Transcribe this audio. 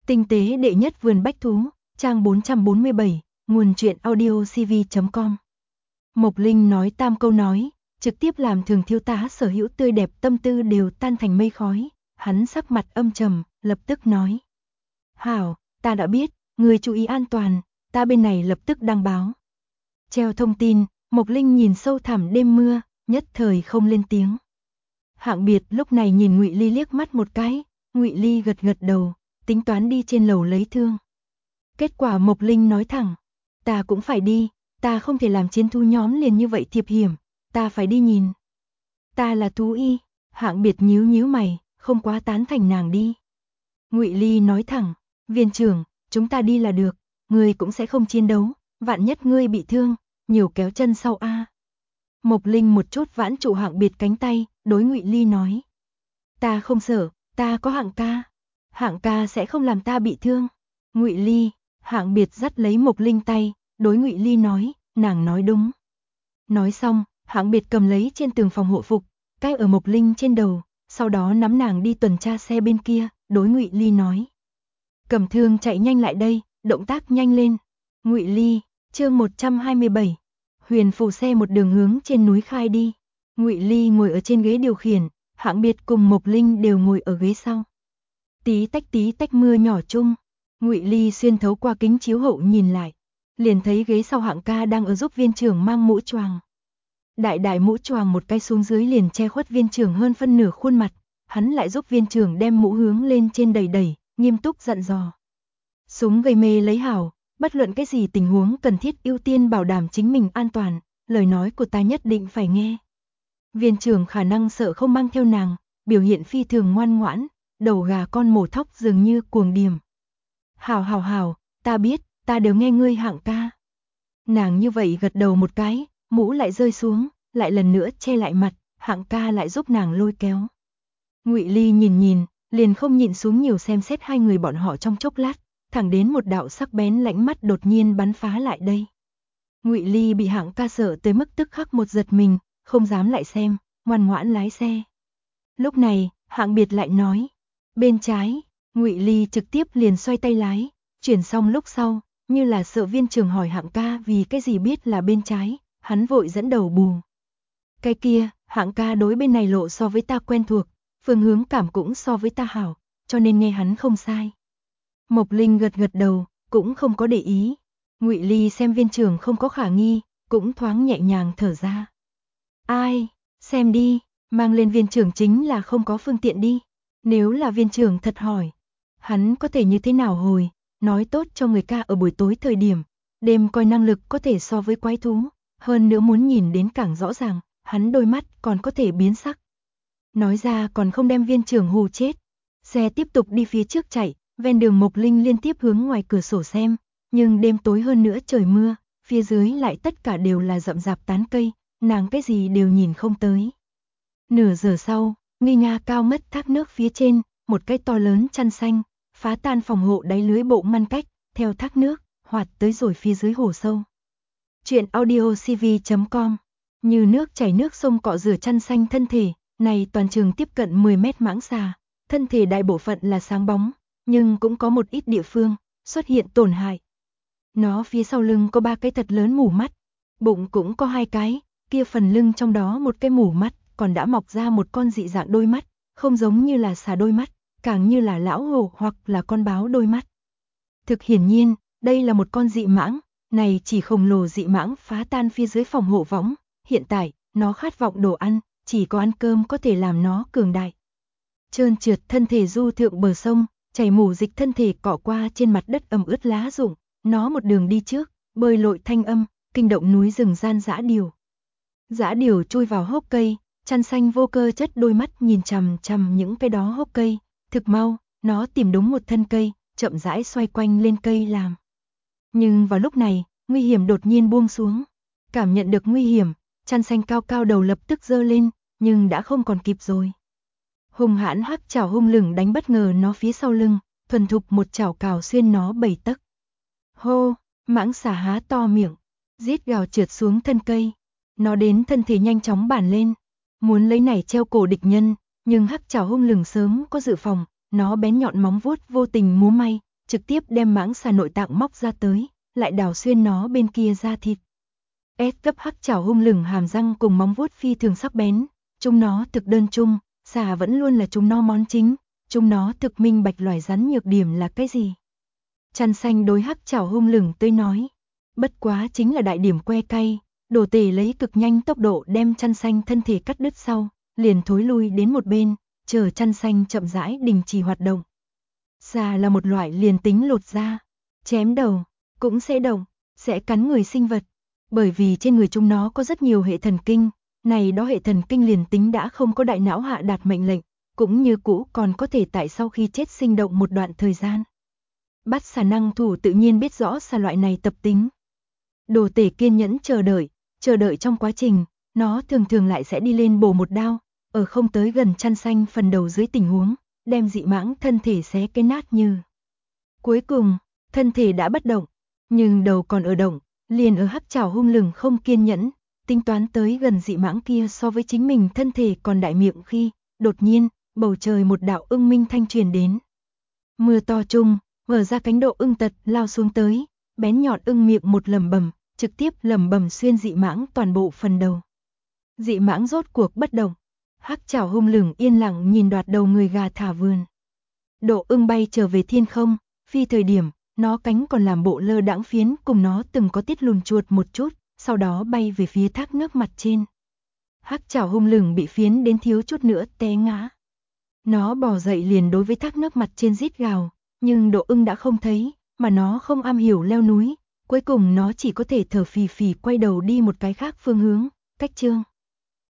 Tinh tế đệ nhất vườn bách thú, trang 447, nguồn truyện audiocv.com. Mộc Linh nói tam câu nói, trực tiếp làm Thường thiếu tá sở hữu tươi đẹp tâm tư đều tan thành mây khói, hắn sắc mặt âm trầm, lập tức nói. Hảo, ta đã biết, người chú ý an toàn, ta bên này lập tức đăng báo. Treo thông tin, Mộc Linh nhìn sâu thẳm đêm mưa, nhất thời không lên tiếng. Hạng Biệt lúc này nhìn Ngụy Ly liếc mắt một cái, Ngụy Ly gật gật đầu, tính toán đi trên lầu lấy thương. Kết quả Mộc Linh nói thẳng, ta cũng phải đi, ta không thể làm chiến thú nhóm liền như vậy thiệp hiểm, ta phải đi nhìn. Ta là thú y, Hạng Biệt nhíu nhíu mày, không quá tán thành nàng đi. Ngụy Ly nói thẳng, viên trưởng, chúng ta đi là được, ngươi cũng sẽ không chiến đấu, vạn nhất ngươi bị thương, nhiều kéo chân sau a. Mộc Linh một chút vãn trụ Hạng Biệt cánh tay, đối Ngụy Ly nói. Ta không sợ, ta có Hạng ca. Hạng ca sẽ không làm ta bị thương. Ngụy Ly, Hạng Biệt dắt lấy Mộc Linh tay, đối Ngụy Ly nói, nàng nói đúng. Nói xong, Hạng Biệt cầm lấy trên tường phòng hộ phục, cái ở Mộc Linh trên đầu, sau đó nắm nàng đi tuần tra xe bên kia, đối Ngụy Ly nói. Cầm thương chạy nhanh lại đây, động tác nhanh lên. Ngụy Ly, chương 127. Huyền phù xe một đường hướng trên núi khai đi. Ngụy Ly ngồi ở trên ghế điều khiển, Hạng Biệt cùng Mộc Linh đều ngồi ở ghế sau. Tí tách mưa nhỏ chung, Ngụy Ly xuyên thấu qua kính chiếu hậu nhìn lại, liền thấy ghế sau Hạng ca đang ở giúp viên trưởng mang mũ choàng. Đại mũ choàng một cái xuống dưới liền che khuất viên trưởng hơn phân nửa khuôn mặt, hắn lại giúp viên trưởng đem mũ hướng lên trên đẩy, nghiêm túc dặn dò. Súng gây mê lấy hảo, bất luận cái gì tình huống cần thiết ưu tiên bảo đảm chính mình an toàn, lời nói của ta nhất định phải nghe. Viên trưởng khả năng sợ không mang theo nàng, biểu hiện phi thường ngoan ngoãn, đầu gà con mổ thóc dường như cuồng điềm. Hảo, ta biết, ta đều nghe ngươi Hạng ca. Nàng như vậy gật đầu một cái, mũ lại rơi xuống, lại lần nữa che lại mặt, Hạng ca lại giúp nàng lôi kéo. Ngụy Ly nhìn, liền không nhịn xuống nhiều xem xét hai người bọn họ trong chốc lát, thẳng đến một đạo sắc bén lãnh mắt đột nhiên bắn phá lại đây. Ngụy Ly bị Hạng ca sợ tới mức tức khắc một giật mình, không dám lại xem, ngoan ngoãn lái xe. Lúc này, Hạng Biệt lại nói, bên trái, Ngụy Ly trực tiếp liền xoay tay lái, chuyển xong lúc sau, như là sợ viên trưởng hỏi Hạng ca vì cái gì biết là bên trái, hắn vội dẫn đầu bù. Cái kia, Hạng ca đối bên này lộ so với ta quen thuộc, phương hướng cảm cũng so với ta hảo, cho nên nghe hắn không sai. Mộc Linh gật đầu, cũng không có để ý. Ngụy Ly xem viên trưởng không có khả nghi, cũng thoáng nhẹ nhàng thở ra. Ai, xem đi, mang lên viên trưởng chính là không có phương tiện đi. Nếu là viên trưởng thật hỏi, hắn có thể như thế nào hồi, nói tốt cho người ca ở buổi tối thời điểm, đêm coi năng lực có thể so với quái thú, hơn nữa muốn nhìn đến càng rõ ràng, hắn đôi mắt còn có thể biến sắc. Nói ra còn không đem viên trưởng hù chết. Xe tiếp tục đi phía trước chạy, ven đường Mộc Linh liên tiếp hướng ngoài cửa sổ xem, nhưng đêm tối hơn nữa trời mưa, phía dưới lại tất cả đều là rậm rạp tán cây, nàng cái gì đều nhìn không tới. Nửa giờ sau, nguy nga cao ngất thác nước phía trên, một cái to lớn chăn xanh, phá tan phòng hộ đáy lưới bộ ngăn cách, theo thác nước, hoạt tới rồi phía dưới hồ sâu. Chuyện audiocv.com. Như nước chảy nước sông cọ rửa chăn xanh thân thể, này toàn trường tiếp cận 10 mét mãng xà, thân thể đại bộ phận là sáng bóng, nhưng cũng có một ít địa phương xuất hiện tổn hại. Nó phía sau lưng có 3 cái thật lớn mủ mắt, bụng cũng có 2 cái, kia phần lưng trong đó một cái mủ mắt, còn đã mọc ra một con dị dạng đôi mắt, không giống như là xà đôi mắt, càng như là lão hổ hoặc là con báo đôi mắt. Thực hiển nhiên, đây là một con dị mãng, này chỉ khổng lồ dị mãng phá tan phía dưới phòng hộ võng, hiện tại, nó khát vọng đồ ăn, chỉ có ăn cơm có thể làm nó cường đại. Trơn trượt thân thể du thượng bờ sông, chảy mủ dịch thân thể cọ qua trên mặt đất ẩm ướt lá rụng, nó một đường đi trước, bơi lội thanh âm, kinh động núi rừng gian dã điều. Dã điều chui vào hốc cây, chăn xanh vô cơ chất đôi mắt nhìn chằm chằm những cái đó hốc cây, thực mau, nó tìm đúng một thân cây, chậm rãi xoay quanh lên cây làm. Nhưng vào lúc này, nguy hiểm đột nhiên buông xuống. Cảm nhận được nguy hiểm, chăn xanh cao cao đầu lập tức giơ lên, nhưng đã không còn kịp rồi. Hung hãn hắc chảo hung lửng đánh bất ngờ nó phía sau lưng, thuần thục một chảo cào xuyên nó 7 tấc. Hô, mãng xà há to miệng, rít gào trượt xuống thân cây. Nó đến thân thể nhanh chóng bản lên, muốn lấy này treo cổ địch nhân, nhưng hắc chảo hung lửng sớm có dự phòng, nó bén nhọn móng vuốt vô tình múa may, trực tiếp đem mãng xà nội tạng móc ra tới, lại đào xuyên nó bên kia da thịt. S cấp hắc chảo hung lừng hàm răng cùng móng vuốt phi thường sắc bén, chúng nó thực đơn chung, xà vẫn luôn là chúng nó món chính, chúng nó thực minh bạch loài rắn nhược điểm là cái gì. Chăn xanh đối hắc chảo hung lừng tươi nói, bất quá chính là đại điểm que cay, Đồ Tể lấy cực nhanh tốc độ đem chăn xanh thân thể cắt đứt sau, liền thối lui đến một bên, chờ chăn xanh chậm rãi đình chỉ hoạt động. Xà là một loại liền tính lột da, chém đầu, cũng sẽ động, sẽ cắn người sinh vật, bởi vì trên người chúng nó có rất nhiều hệ thần kinh, này đó hệ thần kinh liền tính đã không có đại não hạ đạt mệnh lệnh, cũng như cũ còn có thể tại sau khi chết sinh động một đoạn thời gian. Bắt xà năng thủ tự nhiên biết rõ xà loại này tập tính. Đồ Tể kiên nhẫn chờ đợi trong quá trình, nó thường thường lại sẽ đi lên bổ một đao, ở không tới gần chăn xanh phần đầu dưới tình huống, đem dị mãng thân thể xé cái nát như. Cuối cùng, thân thể đã bất động, nhưng đầu còn ở động, liền ở hắc chảo hung lừng không kiên nhẫn, tính toán tới gần dị mãng kia so với chính mình thân thể còn đại miệng khi, đột nhiên, bầu trời một đạo ưng minh thanh truyền đến. Mưa to chung, mở ra cánh độ ưng tật lao xuống tới, bén nhọn ưng miệng một lầm bầm, trực tiếp lầm bầm xuyên dị mãng toàn bộ phần đầu. Dị mãng rốt cuộc bất động, hắc chảo hung lừng yên lặng nhìn đoạt đầu người gà thả vườn. Độ ưng bay trở về thiên không, phi thời điểm, nó cánh còn làm bộ lơ đãng phiến cùng nó từng có tiết lùn chuột một chút, sau đó bay về phía thác nước mặt trên. Hắc chảo hung lừng bị phiến đến thiếu chút nữa té ngã. Nó bò dậy liền đối với thác nước mặt trên rít gào, nhưng Độ ưng đã không thấy, mà nó không am hiểu leo núi, cuối cùng nó chỉ có thể thở phì phì quay đầu đi một cái khác phương hướng, cách chương.